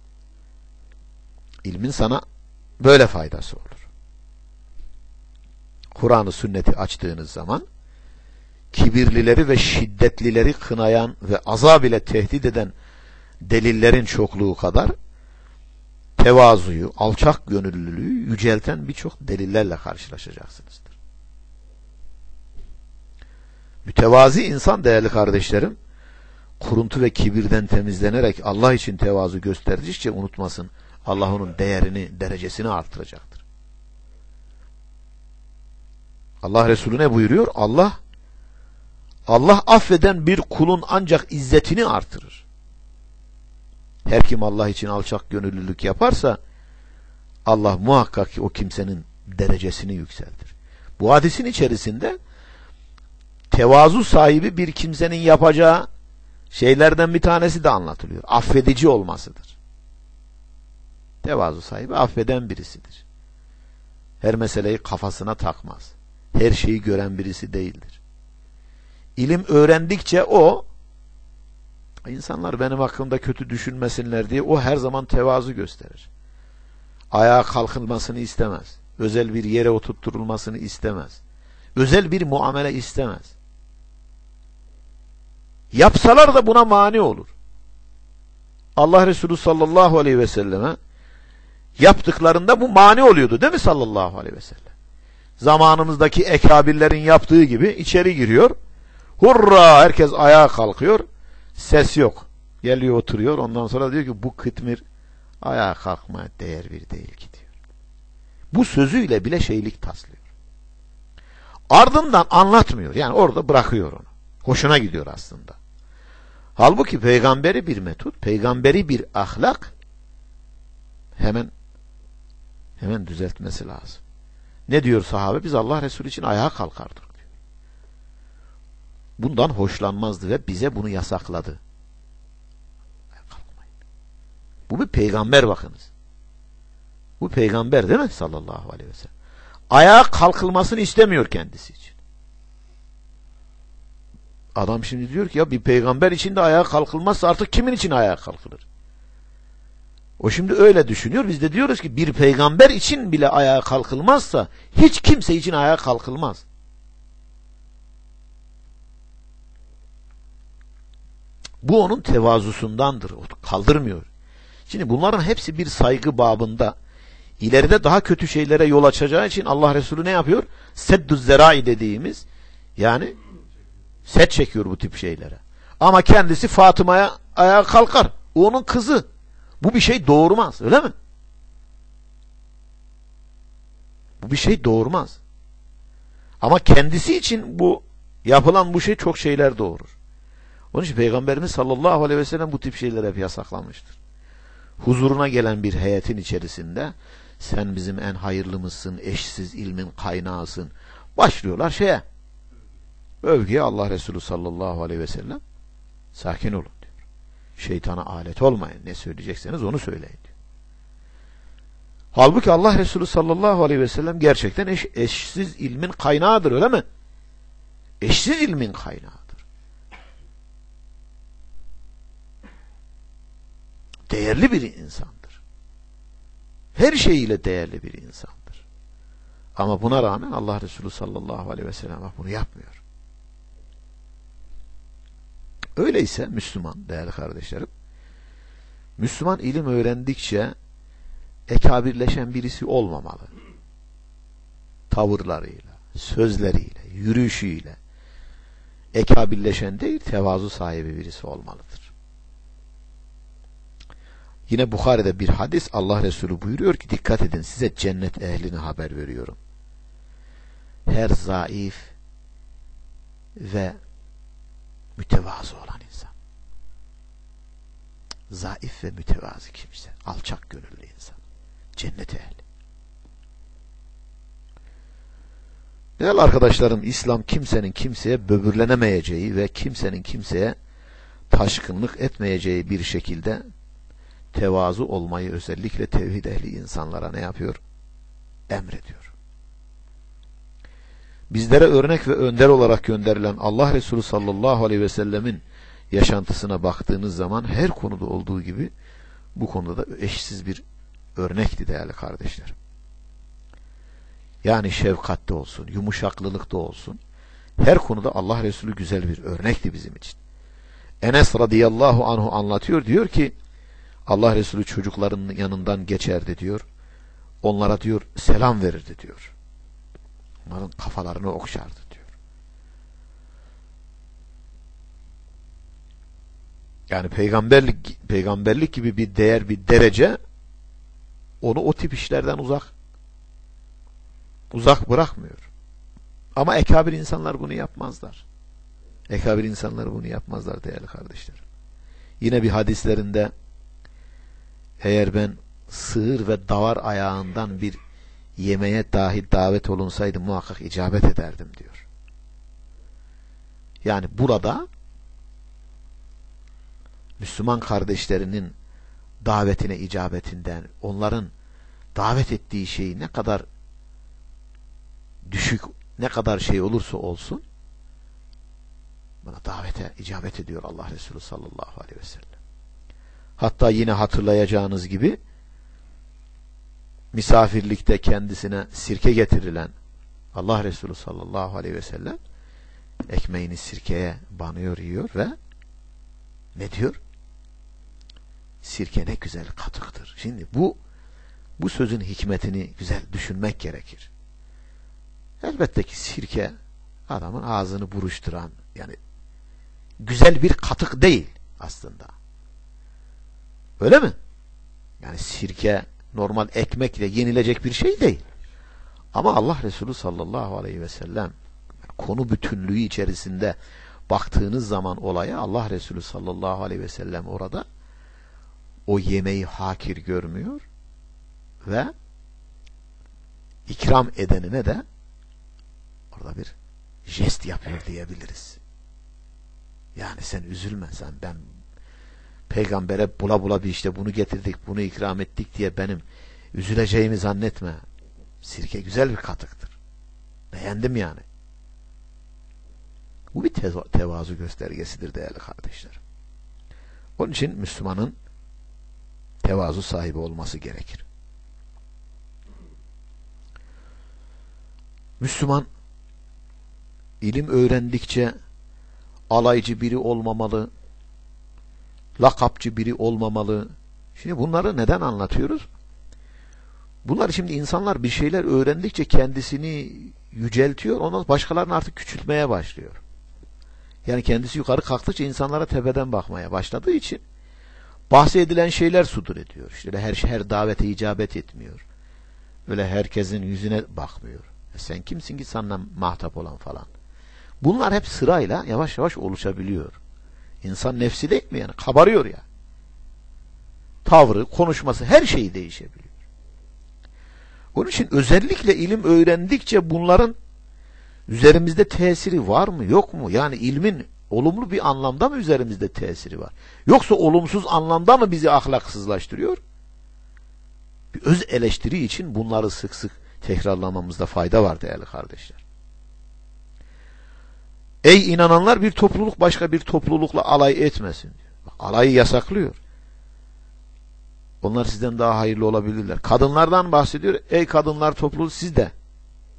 A: İlmin sana böyle faydası olur. Kur'an-ı sünneti açtığınız zaman kibirlileri ve şiddetlileri kınayan ve azab ile tehdit eden delillerin çokluğu kadar tevazuyu, alçak gönüllülüğü yücelten birçok delillerle karşılaşacaksınızdır. Mütevazi insan değerli kardeşlerim, kuruntu ve kibirden temizlenerek Allah için tevazu gösterdikçe unutmasın, Allah onun değerini, derecesini artıracaktır. Allah Resulü ne buyuruyor? Allah affeden bir kulun ancak izzetini artırır. Her kim Allah için alçak gönüllülük yaparsa Allah muhakkak ki o kimsenin derecesini yükseltir. Bu hadisin içerisinde tevazu sahibi bir kimsenin yapacağı şeylerden bir tanesi de anlatılıyor. Affedici olmasıdır. Tevazu sahibi affeden birisidir. Her meseleyi kafasına takmaz. Her şeyi gören birisi değildir. İlim öğrendikçe insanlar benim hakkımda kötü düşünmesinler diye o her zaman tevazu gösterir. Ayağa kalkılmasını istemez. Özel bir yere oturtturulmasını istemez. Özel bir muamele istemez. Yapsalar da buna mani olur. Allah Resulü sallallahu aleyhi ve selleme yaptıklarında bu mani oluyordu değil mi sallallahu aleyhi ve sellem? Zamanımızdaki ekabirlerin yaptığı gibi içeri giriyor. Hurra! Herkes ayağa kalkıyor. Ses yok. Geliyor oturuyor. Ondan sonra diyor ki bu kıtmir ayağa kalkmaya değer bir değil ki diyor. Bu sözüyle bile şeylik taslıyor. Ardından anlatmıyor. Yani orada bırakıyor onu. Hoşuna gidiyor aslında. Halbuki peygamberi bir metot, peygamberi bir ahlak hemen düzeltmesi lazım. Ne diyor sahabe? Biz Allah Resulü için ayağa kalkardık diyor. Bundan hoşlanmazdı ve bize bunu yasakladı. Kalkmayın. Bu bir peygamber bakınız. Bu peygamber değil mi? Sallallahu aleyhi ve sellem. Ayağa kalkılmasını istemiyor kendisi için. Adam şimdi diyor ki ya bir peygamber için de ayağa kalkılmazsa artık kimin için ayağa kalkılır? O şimdi öyle düşünüyor. Biz de diyoruz ki bir peygamber için bile ayağa kalkılmazsa hiç kimse için ayağa kalkılmaz. Bu onun tevazusundandır. O kaldırmıyor. Şimdi bunların hepsi bir saygı babında. İleride daha kötü şeylere yol açacağı için Allah Resulü ne yapıyor? Seddüz zerai dediğimiz, yani set çekiyor bu tip şeylere. Ama kendisi Fatıma'ya ayağa kalkar. O onun kızı. Bu bir şey doğurmaz. Öyle mi? Bu bir şey doğurmaz. Ama kendisi için bu yapılan bu şey çok şeyler doğurur. Onun için Peygamberimiz sallallahu aleyhi ve sellem bu tip şeyler hep yasaklamıştır. Huzuruna gelen bir heyetin içerisinde sen bizim en hayırlımızsın, eşsiz ilmin kaynağısın. Başlıyorlar şeye. Övgüye Allah Resulü sallallahu aleyhi ve sellem sakin olun diyor. Şeytana alet olmayın. Ne söyleyecekseniz onu söyleyin diyor. Halbuki Allah Resulü sallallahu aleyhi ve sellem gerçekten eşsiz ilmin kaynağıdır, öyle mi? Eşsiz ilmin kaynağıdır. Değerli bir insandır. Her şeyiyle değerli bir insandır. Ama buna rağmen Allah Resulü sallallahu aleyhi ve sellem bunu yapmıyor. Öyleyse Müslüman, değerli kardeşlerim, Müslüman ilim öğrendikçe ekabirleşen birisi olmamalı. Tavırlarıyla, sözleriyle, yürüyüşüyle ekabirleşen değil, tevazu sahibi birisi olmalıdır. Yine Bukhari'de bir hadis, Allah Resulü buyuruyor ki, dikkat edin, size cennet ehlini haber veriyorum. Her zayıf ve mütevazı olan insan. Zayıf ve mütevazı kimse, alçak gönüllü insan. Cennet ehli. Değerli arkadaşlarım, İslam kimsenin kimseye böbürlenemeyeceği ve kimsenin kimseye taşkınlık etmeyeceği bir şekilde tevazu olmayı özellikle tevhid ehli insanlara ne yapıyor? Emrediyor. Bizlere örnek ve önder olarak gönderilen Allah Resulü sallallahu aleyhi ve sellemin yaşantısına baktığınız zaman her konuda olduğu gibi bu konuda da eşsiz bir örnekti değerli kardeşlerim. Yani şefkatte olsun, yumuşaklılıkta olsun, her konuda Allah Resulü güzel bir örnekti bizim için. Enes radıyallahu anhu anlatıyor, diyor ki Allah Resulü çocukların yanından geçerdi diyor. Onlara diyor selam verirdi diyor. Onların kafalarını okşardı diyor. Yani peygamberlik gibi bir değer, bir derece onu o tip işlerden uzak bırakmıyor. Ama ekabir insanlar bunu yapmazlar. Ekabir insanlar bunu yapmazlar değerli kardeşlerim. Yine bir hadislerinde eğer ben sığır ve davar ayağından bir yemeğe dahi davet olunsaydım muhakkak icabet ederdim diyor. Yani burada Müslüman kardeşlerinin davetine icabetinden, onların davet ettiği şeyi ne kadar düşük, ne kadar şey olursa olsun buna davete icabet ediyor Allah Resulü sallallahu aleyhi ve sellem. Hatta yine hatırlayacağınız gibi misafirlikte kendisine sirke getirilen Allah Resulü sallallahu aleyhi ve sellem ekmeğini sirkeye banıyor, yiyor ve ne diyor? Sirke ne güzel katıktır. Şimdi bu sözün hikmetini güzel düşünmek gerekir. Elbette ki sirke adamın ağzını buruşturan, yani güzel bir katık değil aslında. Öyle mi? Yani sirke normal ekmekle yenilecek bir şey değil. Ama Allah Resulü sallallahu aleyhi ve sellem konu bütünlüğü içerisinde baktığınız zaman olaya, Allah Resulü sallallahu aleyhi ve sellem orada o yemeği hakir görmüyor ve ikram edenine de orada bir jest yapıyor diyebiliriz. Yani sen üzülme, sen ben peygambere bula bula bir işte bunu getirdik, bunu ikram ettik diye benim üzüleceğimi zannetme. Sirke güzel bir katıktır. Beğendim yani. Bu bir tevazu göstergesidir değerli kardeşlerim. Onun için Müslümanın tevazu sahibi olması gerekir. Müslüman ilim öğrendikçe alaycı biri olmamalı, lakapçı biri olmamalı. Şimdi bunları neden anlatıyoruz? Bunlar şimdi insanlar bir şeyler öğrendikçe kendisini yüceltiyor, ondan başkalarını artık küçültmeye başlıyor. Yani kendisi yukarı kalktıkça insanlara tepeden bakmaya başladığı için bahsedilen şeyler sudur ediyor. İşte her davete icabet etmiyor. Öyle herkesin yüzüne bakmıyor. Sen kimsin ki seninle muhatap olan falan. Bunlar hep sırayla yavaş yavaş oluşabiliyor. İnsan nefsi değil mi yani? Kabarıyor ya. Tavrı, konuşması, her şeyi değişebiliyor. Onun için özellikle ilim öğrendikçe bunların üzerimizde tesiri var mı, yok mu? Yani ilmin olumlu bir anlamda mı üzerimizde tesiri var? Yoksa olumsuz anlamda mı bizi ahlaksızlaştırıyor? Bir öz eleştiri için bunları sık sık tekrarlamamızda fayda var değerli kardeşler. Ey inananlar, bir topluluk başka bir toplulukla alay etmesin diyor. Bak, alayı yasaklıyor. Onlar sizden daha hayırlı olabilirler. Kadınlardan bahsediyor. Ey kadınlar topluluğu, siz de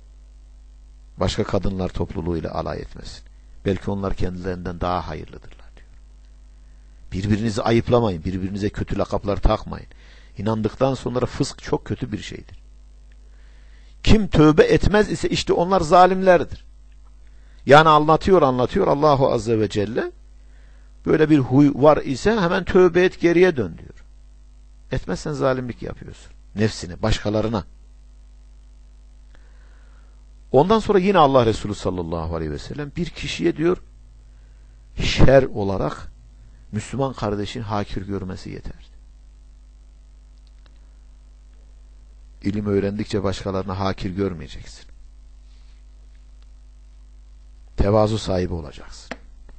A: Başka kadınlar topluluğuyla alay etmesin. Belki onlar kendilerinden daha hayırlıdırlar diyor. Birbirinizi ayıplamayın. Birbirinize kötü lakaplar takmayın. İnandıktan sonra fısk çok kötü bir şeydir. Kim tövbe etmez ise işte onlar zalimlerdir. Yani anlatıyor Allahu Azze ve Celle, böyle bir huy var ise hemen tövbe et, geriye dön diyor. Etmezsen zalimlik yapıyorsun. Nefsine, başkalarına. Ondan sonra yine Allah Resulü sallallahu aleyhi ve sellem bir kişiye diyor, şer olarak Müslüman kardeşin hakir görmesi yeterdi. İlim öğrendikçe başkalarına hakir görmeyeceksin. Tevazu sahibi olacaksın.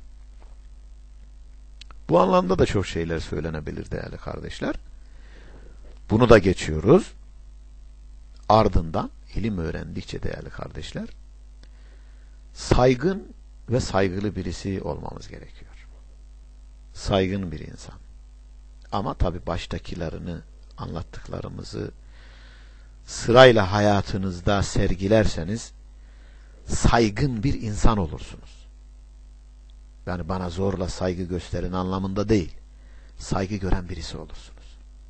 A: Bu anlamda da çok şeyler söylenebilir değerli kardeşler. Bunu da geçiyoruz. Ardından ilim öğrendikçe değerli kardeşler, saygın ve saygılı birisi olmamız gerekiyor. Saygın bir insan. Ama tabi baştakilerini, anlattıklarımızı sırayla hayatınızda sergilerseniz saygın bir insan olursunuz. Yani bana zorla saygı gösterin anlamında değil. Saygı gören birisi olursunuz.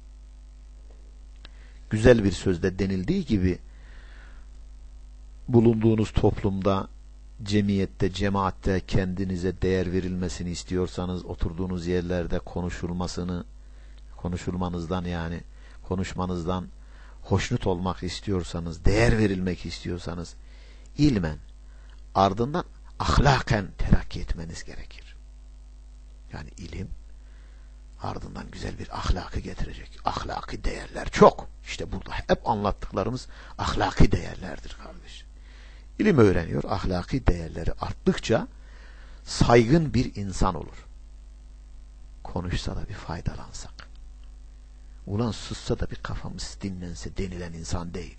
A: Güzel bir sözde denildiği gibi bulunduğunuz toplumda, cemiyette, cemaatte kendinize değer verilmesini istiyorsanız, oturduğunuz yerlerde konuşulmanızdan yani konuşmanızdan hoşnut olmak istiyorsanız, değer verilmek istiyorsanız, ilmen, ardından ahlaken terakki etmeniz gerekir. Yani ilim, ardından güzel bir ahlakı getirecek. Ahlaki değerler çok. İşte burada hep anlattıklarımız ahlaki değerlerdir kardeş. İlim öğreniyor, ahlaki değerleri arttıkça saygın bir insan olur. Konuşsa da bir faydalansak. Ulan sussa da bir kafamız dinlense denilen insan değil.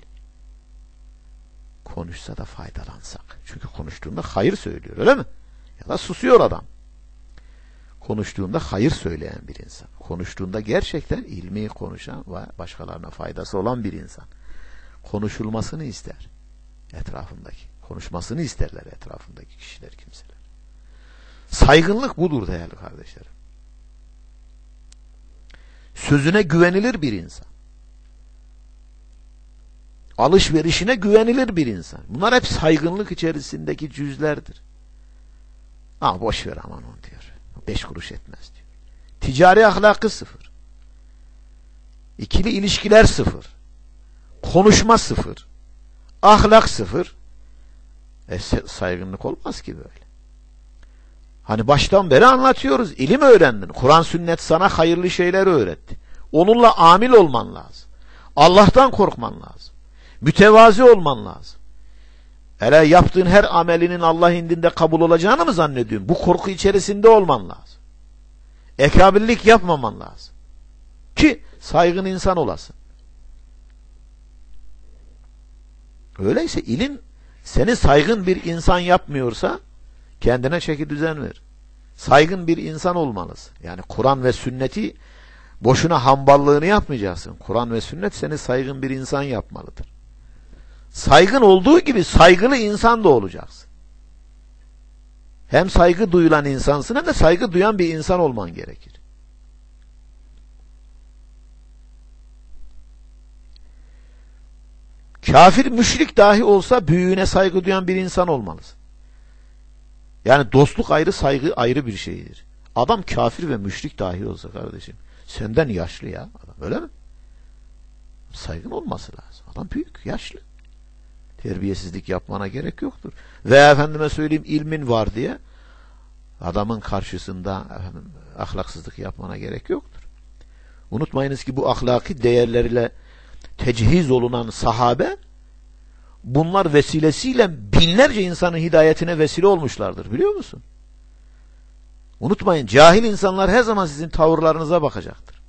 A: Konuşsa da faydalansak. Çünkü konuştuğunda hayır söylüyor, öyle mi? Ya da susuyor adam. Konuştuğunda hayır söyleyen bir insan. Konuştuğunda gerçekten ilmi konuşan ve başkalarına faydası olan bir insan. Konuşulmasını ister etrafındaki. Konuşmasını isterler etrafındaki kişiler, kimseler. Saygınlık budur değerli kardeşlerim. Sözüne güvenilir bir insan. Alışverişine güvenilir bir insan. Bunlar hep saygınlık içerisindeki cüzlerdir. Boş ver aman onu diyor. 5 kuruş etmez diyor. Ticari ahlakı sıfır. İkili ilişkiler sıfır. Konuşma sıfır. Ahlak sıfır. Saygınlık olmaz ki böyle. Hani baştan beri anlatıyoruz. İlim öğrendin. Kur'an sünnet sana hayırlı şeyler öğretti. Onunla amil olman lazım. Allah'tan korkman lazım. Mütevazi olman lazım. Hele yaptığın her amelinin Allah indinde kabul olacağını mı zannediyorsun? Bu korku içerisinde olman lazım. Ekabirlik yapmaman lazım. Ki saygın insan olasın. Öyleyse ilim seni saygın bir insan yapmıyorsa kendine çeki düzen ver. Saygın bir insan olmalısın. Yani Kur'an ve sünneti boşuna hamballığını yapmayacaksın. Kur'an ve sünnet seni saygın bir insan yapmalıdır. Saygın olduğu gibi saygılı insan da olacaksın. Hem saygı duyulan insansın hem de saygı duyan bir insan olman gerekir. Kafir, müşrik dahi olsa büyüğüne saygı duyan bir insan olmalısın. Yani dostluk ayrı, saygı ayrı bir şeydir. Adam kafir ve müşrik dahi olsa kardeşim, senden yaşlı ya adam, öyle mi? Saygın olması lazım. Adam büyük, yaşlı. Terbiyesizlik yapmana gerek yoktur. Ve efendime söyleyeyim ilmin var diye adamın karşısında ahlaksızlık yapmana gerek yoktur. Unutmayınız ki bu ahlaki değerlerle tecihiz olunan sahabe, bunlar vesilesiyle binlerce insanın hidayetine vesile olmuşlardır, biliyor musun? Unutmayın, cahil insanlar her zaman sizin tavırlarınıza bakacaktır.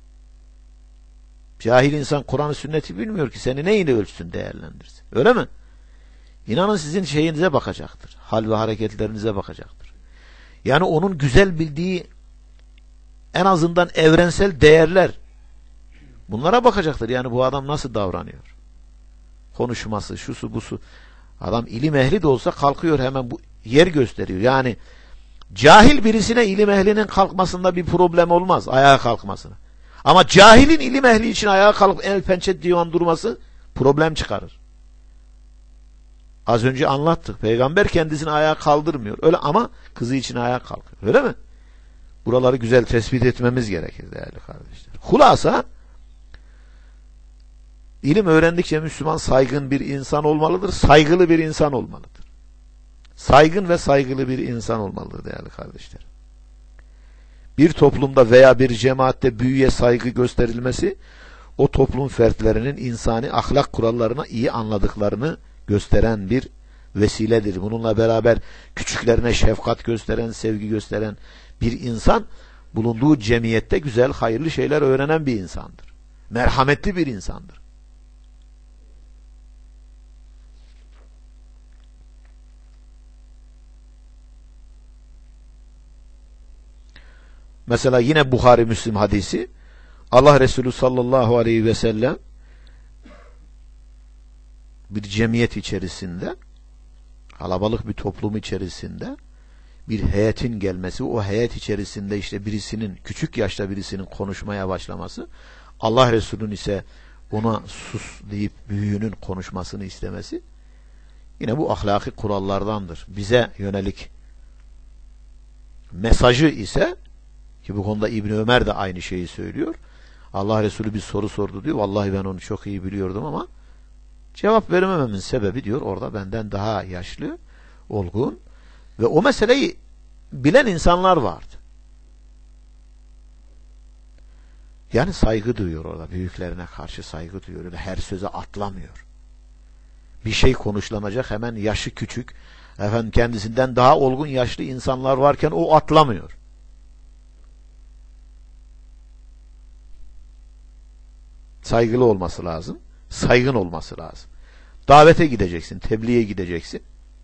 A: Cahil insan Kur'an-ı sünneti bilmiyor ki seni neyle ölçsün, değerlendirsin. Öyle mi? İnanın sizin şeyinize bakacaktır. Hal ve hareketlerinize bakacaktır. Yani onun güzel bildiği en azından evrensel değerler, bunlara bakacaktır. Yani bu adam nasıl davranıyor? Konuşması, şusu busu. Adam ilim ehli de olsa kalkıyor hemen bu yer gösteriyor. Yani cahil birisine ilim ehlinin kalkmasında bir problem olmaz. Ayağa kalkmasına. Ama cahilin ilim ehli için ayağa kalkıp el pençe divan durması problem çıkarır. Az önce anlattık. Peygamber kendisini ayağa kaldırmıyor. Öyle ama kızı için ayağa kalkıyor. Öyle mi? Buraları güzel tespit etmemiz gerekir değerli kardeşler. Hulasa ilim öğrendikçe Müslüman saygın bir insan olmalıdır. Saygılı bir insan olmalıdır. Saygın ve saygılı bir insan olmalıdır değerli kardeşler. Bir toplumda veya bir cemaatte büyüye saygı gösterilmesi, o toplum fertlerinin insani ahlak kurallarına iyi anladıklarını gösteren bir vesiledir. Bununla beraber küçüklerine şefkat gösteren, sevgi gösteren bir insan, bulunduğu cemiyette güzel, hayırlı şeyler öğrenen bir insandır. Merhametli bir insandır. Mesela yine Buhari Müslim hadisi, Allah Resulü sallallahu aleyhi ve sellem bir cemiyet içerisinde, kalabalık bir toplum içerisinde bir heyetin gelmesi, o heyet içerisinde işte birisinin, küçük yaşta birisinin konuşmaya başlaması, Allah Resulü'nün ise ona sus deyip büyüğünün konuşmasını istemesi, yine bu ahlaki kurallardandır. Bize yönelik mesajı ise, ki bu konuda İbni Ömer de aynı şeyi söylüyor. Allah Resulü bir soru sordu diyor. Vallahi ben onu çok iyi biliyordum ama cevap veremememin sebebi diyor orada benden daha yaşlı, olgun ve o meseleyi bilen insanlar vardı. Yani saygı duyuyor orada. Büyüklerine karşı saygı duyuyor. Öyle her söze atlamıyor. Bir şey konuşlanacak, hemen yaşı küçük, efendim kendisinden daha olgun yaşlı insanlar varken o atlamıyor. Saygılı olması lazım. Saygın olması lazım. Davete gideceksin, tebliğe gideceksin.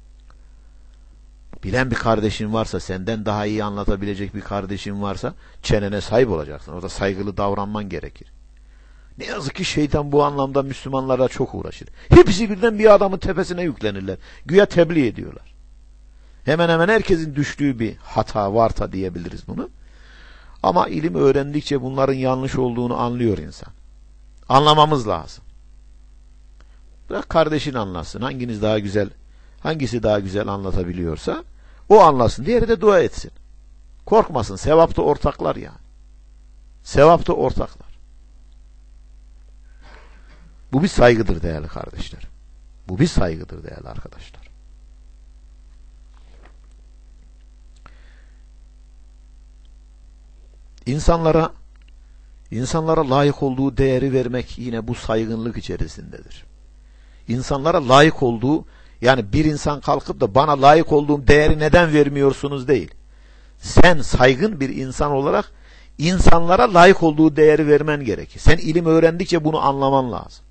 A: Bilen bir kardeşin varsa, senden daha iyi anlatabilecek bir kardeşin varsa çenene sahip olacaksın. Orada saygılı davranman gerekir. Ne yazık ki şeytan bu anlamda Müslümanlara çok uğraşır. Hepsi birden bir adamın tepesine yüklenirler. Güya tebliğ ediyorlar. Hemen hemen herkesin düştüğü bir hata varsa diyebiliriz bunu. Ama ilim öğrendikçe bunların yanlış olduğunu anlıyor insan. Anlamamız lazım. Bırak kardeşin anlatsın. Hangisi daha güzel anlatabiliyorsa o anlasın. Diğeri de dua etsin. Korkmasın. Sevapta ortaklar yani. Sevapta ortaklar. Bu bir saygıdır değerli kardeşler. Bu bir saygıdır değerli arkadaşlar. İnsanlara layık olduğu değeri vermek yine bu saygınlık içerisindedir. İnsanlara layık olduğu, yani bir insan kalkıp da bana layık olduğum değeri neden vermiyorsunuz değil. Sen saygın bir insan olarak insanlara layık olduğu değeri vermen gerekir. Sen ilim öğrendikçe bunu anlaman lazım.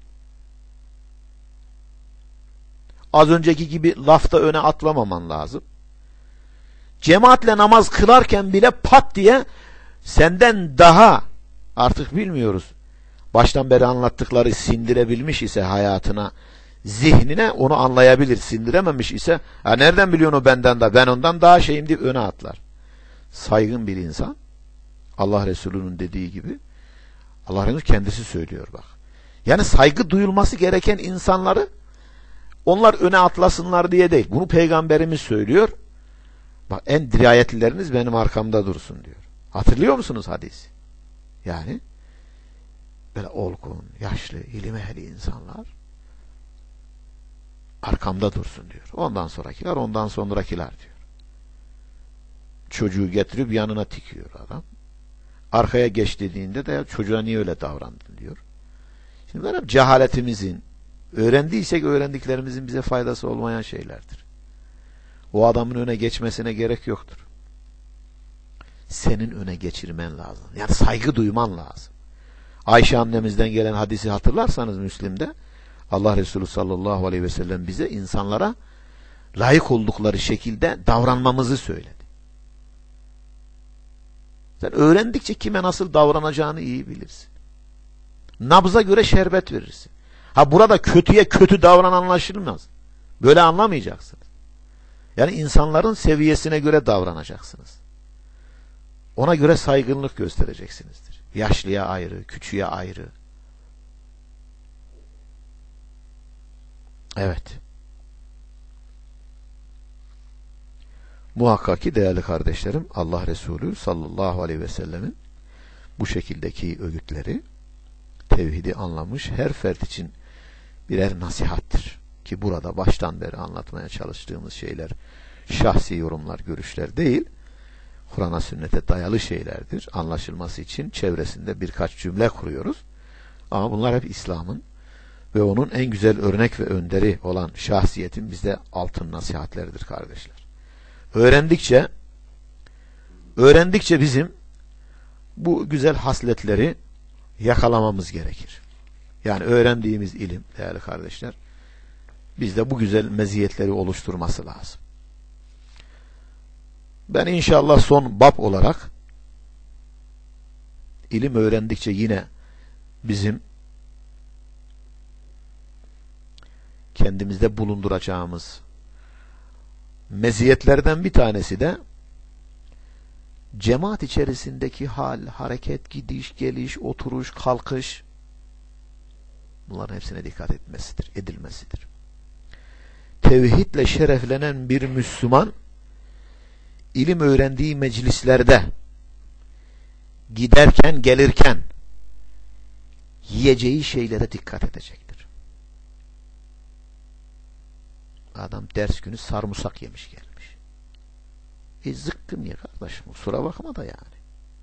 A: Az önceki gibi lafta öne atlamaman lazım. Cemaatle namaz kılarken bile pat diye senden daha, artık bilmiyoruz, baştan beri anlattıkları sindirebilmiş ise hayatına, zihnine, onu anlayabilir. Sindirememiş ise nereden biliyorsun o benden daha, ben ondan daha şeyim deyip öne atlar. Saygın bir insan, Allah Resulü'nün dediği gibi, Allah Resulü kendisi söylüyor bak. Yani saygı duyulması gereken insanları onlar öne atlasınlar diye değil. Bunu Peygamberimiz söylüyor. Bak, en dirayetlileriniz benim arkamda dursun diyor. Hatırlıyor musunuz hadisi? Yani böyle olgun, yaşlı, ilim ehli insanlar arkamda dursun diyor. Ondan sonrakiler diyor. Çocuğu getirip yanına tikiyor adam. Arkaya geç dediğinde de çocuğa niye öyle davrandın diyor. Şimdi böyle cehaletimizin, öğrendiysek öğrendiklerimizin bize faydası olmayan şeylerdir. O adamın öne geçmesine gerek yoktur. Senin öne geçirmen lazım. Yani saygı duyman lazım. Ayşe annemizden gelen hadisi hatırlarsanız Müslim'de, Allah Resulü sallallahu aleyhi ve sellem bize insanlara layık oldukları şekilde davranmamızı söyledi. Sen öğrendikçe kime nasıl davranacağını iyi bilirsin. Nabza göre şerbet verirsin. Burada kötüye kötü davran anlaşılmaz. Böyle anlamayacaksınız. Yani insanların seviyesine göre davranacaksınız. Ona göre saygınlık göstereceksinizdir. Yaşlıya ayrı, küçüğe ayrı. Evet. Muhakkak ki değerli kardeşlerim, Allah Resulü sallallahu aleyhi ve sellemin bu şekildeki öğütleri, tevhidi anlamış her fert için birer nasihattir. Ki burada baştan beri anlatmaya çalıştığımız şeyler şahsi yorumlar, görüşler değil, Kur'an'a, sünnete dayalı şeylerdir. Anlaşılması için çevresinde birkaç cümle kuruyoruz. Ama bunlar hep İslam'ın ve onun en güzel örnek ve önderi olan şahsiyetin bizde altın nasihatleridir kardeşler. Öğrendikçe bizim bu güzel hasletleri yakalamamız gerekir. Yani öğrendiğimiz ilim değerli kardeşler bizde bu güzel meziyetleri oluşturması lazım. Ben inşallah son bab olarak ilim öğrendikçe yine bizim kendimizde bulunduracağımız meziyetlerden bir tanesi de cemaat içerisindeki hal, hareket, gidiş, geliş, oturuş, kalkış, bunların hepsine dikkat edilmesidir. Tevhidle şereflenen bir Müslüman ilim öğrendiği meclislerde giderken, gelirken yiyeceği şeylere dikkat edecektir. Adam ders günü sarımsak yemiş gelmiş. Zıkkım ye kardeşim, kusura bakma da yani.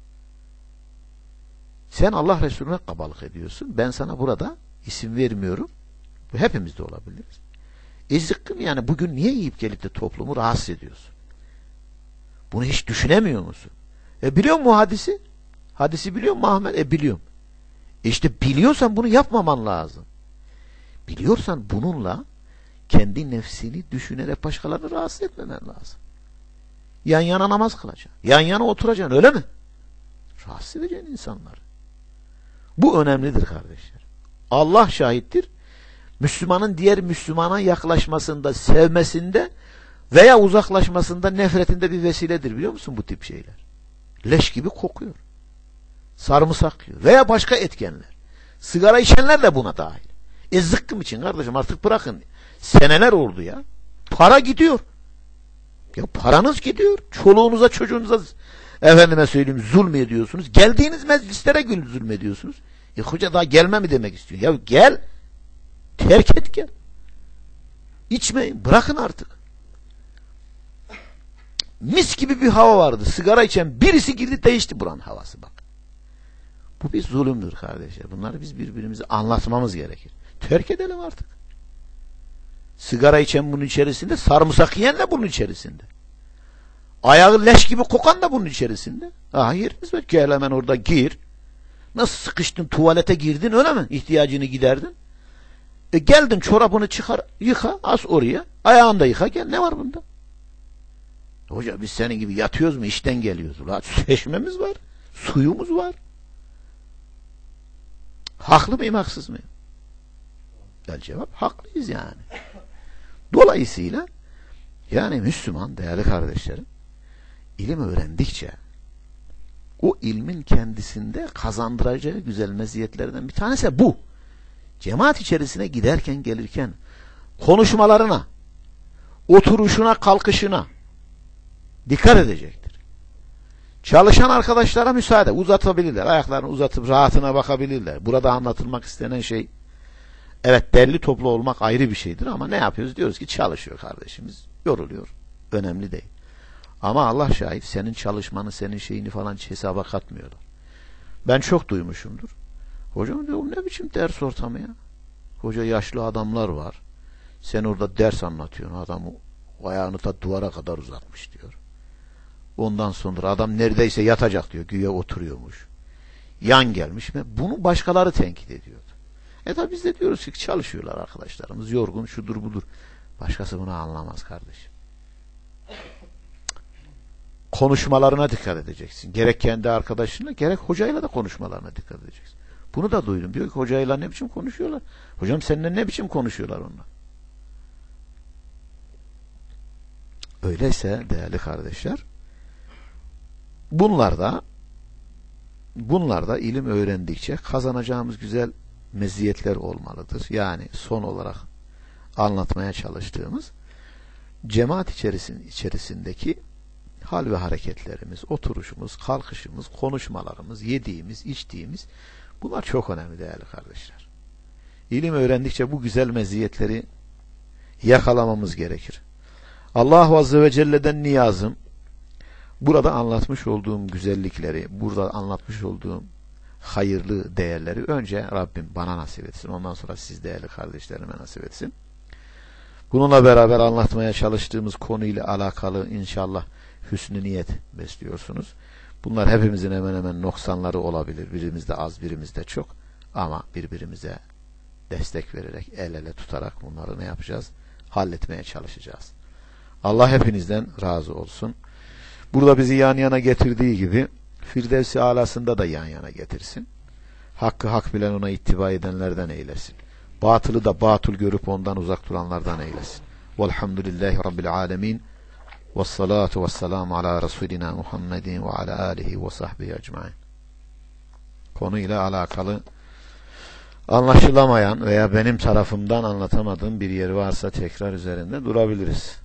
A: Sen Allah Resulüne kabalık ediyorsun. Ben sana burada isim vermiyorum. Bu hepimizde olabiliriz. Zıkkım yani bugün niye yiyip gelip de toplumu rahatsız ediyorsun? Bunu hiç düşünemiyor musun? Biliyor musun hadisi? Hadisi biliyor musun Ahmet? Biliyorum. İşte biliyorsan bunu yapmaman lazım. Biliyorsan bununla kendi nefsini düşünerek başkalarını rahatsız etmemen lazım. Yan yana namaz kılacaksın. Yan yana oturacaksın, öyle mi? Rahatsız edeceksin insanları. Bu önemlidir kardeşler. Allah şahittir. Müslümanın diğer Müslümana yaklaşmasında, sevmesinde veya uzaklaşmasında, nefretinde bir vesiledir, biliyor musun bu tip şeyler? Leş gibi kokuyor. Sarımsak yiyor. Veya başka etkenler. Sigara içenler de buna dahil. Zıkkım için kardeşim artık bırakın. Seneler oldu ya. Para gidiyor. Ya paranız gidiyor. Çoluğunuza, çocuğunuza efendime söyleyeyim zulmediyorsunuz. Geldiğiniz meclislere zulmediyorsunuz. Hoca daha gelme mi demek istiyor? Ya gel. Terk et gel. İçmeyin. Bırakın artık. Mis gibi bir hava vardı. Sigara içen birisi girdi değişti buranın havası bak. Bu bir zulümdür kardeşler. Bunları biz birbirimize anlatmamız gerekir. Terk edelim artık. Sigara içen bunun içerisinde, sarımsak yiyen de bunun içerisinde. Ayağı leş gibi kokan da bunun içerisinde. Yerimiz var. Gel hemen orada gir. Nasıl sıkıştın tuvalete girdin öyle mi? İhtiyacını giderdin. Geldin çorabını çıkar yıka as oraya. Ayağını da yıka gel. Ne var bunda? Hoca biz senin gibi yatıyoruz mu? İşten geliyoruz. Ulan çeşmemiz var. Suyumuz var. Haklı mıyım haksız mıyım? El cevap haklıyız yani. Dolayısıyla yani Müslüman değerli kardeşlerim ilim öğrendikçe o ilmin kendisinde kazandıracağı güzel meziyetlerden bir tanesi bu. Cemaat içerisine giderken gelirken konuşmalarına, oturuşuna, kalkışına dikkat edecektir. Çalışan arkadaşlara müsaade, uzatabilirler. Ayaklarını uzatıp rahatına bakabilirler. Burada anlatılmak istenen şey evet derli toplu olmak ayrı bir şeydir ama ne yapıyoruz? Diyoruz ki çalışıyor kardeşimiz. Yoruluyor. Önemli değil. Ama Allah şahit senin çalışmanı, senin şeyini falan hesaba katmıyorlar. Ben çok duymuşumdur. Hocam diyor ne biçim ders ortamı ya? Hoca yaşlı adamlar var. Sen orada ders anlatıyorsun. Adam ayağını da duvara kadar uzatmış diyor. Ondan sonra adam neredeyse yatacak diyor. Güya oturuyormuş. Yan gelmiş. Bunu başkaları tenkit ediyordu. Tabi biz de diyoruz ki çalışıyorlar arkadaşlarımız. Yorgun şudur budur. Başkası bunu anlamaz kardeşim. Konuşmalarına dikkat edeceksin. Gerek kendi arkadaşınla gerek hocayla da konuşmalarına dikkat edeceksin. Bunu da duydum. Diyor ki hocayla ne biçim konuşuyorlar? Hocam seninle ne biçim konuşuyorlar onlar? Öyleyse değerli kardeşler, bunlar da ilim öğrendikçe kazanacağımız güzel meziyetler olmalıdır. Yani son olarak anlatmaya çalıştığımız cemaat içerisindeki hal ve hareketlerimiz, oturuşumuz, kalkışımız, konuşmalarımız, yediğimiz, içtiğimiz, bunlar çok önemli değerli kardeşler. İlim öğrendikçe bu güzel meziyetleri yakalamamız gerekir. Allah Azze ve Celle'den niyazım, burada anlatmış olduğum güzellikleri, burada anlatmış olduğum hayırlı değerleri önce Rabbim bana nasip etsin. Ondan sonra siz değerli kardeşlerime nasip etsin. Bununla beraber anlatmaya çalıştığımız konuyla alakalı inşallah hüsnü niyet besliyorsunuz. Bunlar hepimizin hemen hemen noksanları olabilir. Birimizde az, birimizde çok. Ama birbirimize destek vererek, el ele tutarak bunları ne yapacağız? Halletmeye çalışacağız. Allah hepinizden razı olsun. Burada bizi yan yana getirdiği gibi Firdevs-i Alasında da yan yana getirsin. Hakkı hak bilen, ona ittiba edenlerden eylesin. Batılı da batıl görüp ondan uzak duranlardan eylesin. Velhamdülillahi Rabbil alemin. Vessalatu vesselamu ala Resulina Muhammedin ve ala alihi ve sahbihi ecmain. Konuyla alakalı anlaşılamayan veya benim tarafımdan anlatamadığım bir yer varsa tekrar üzerinde durabiliriz.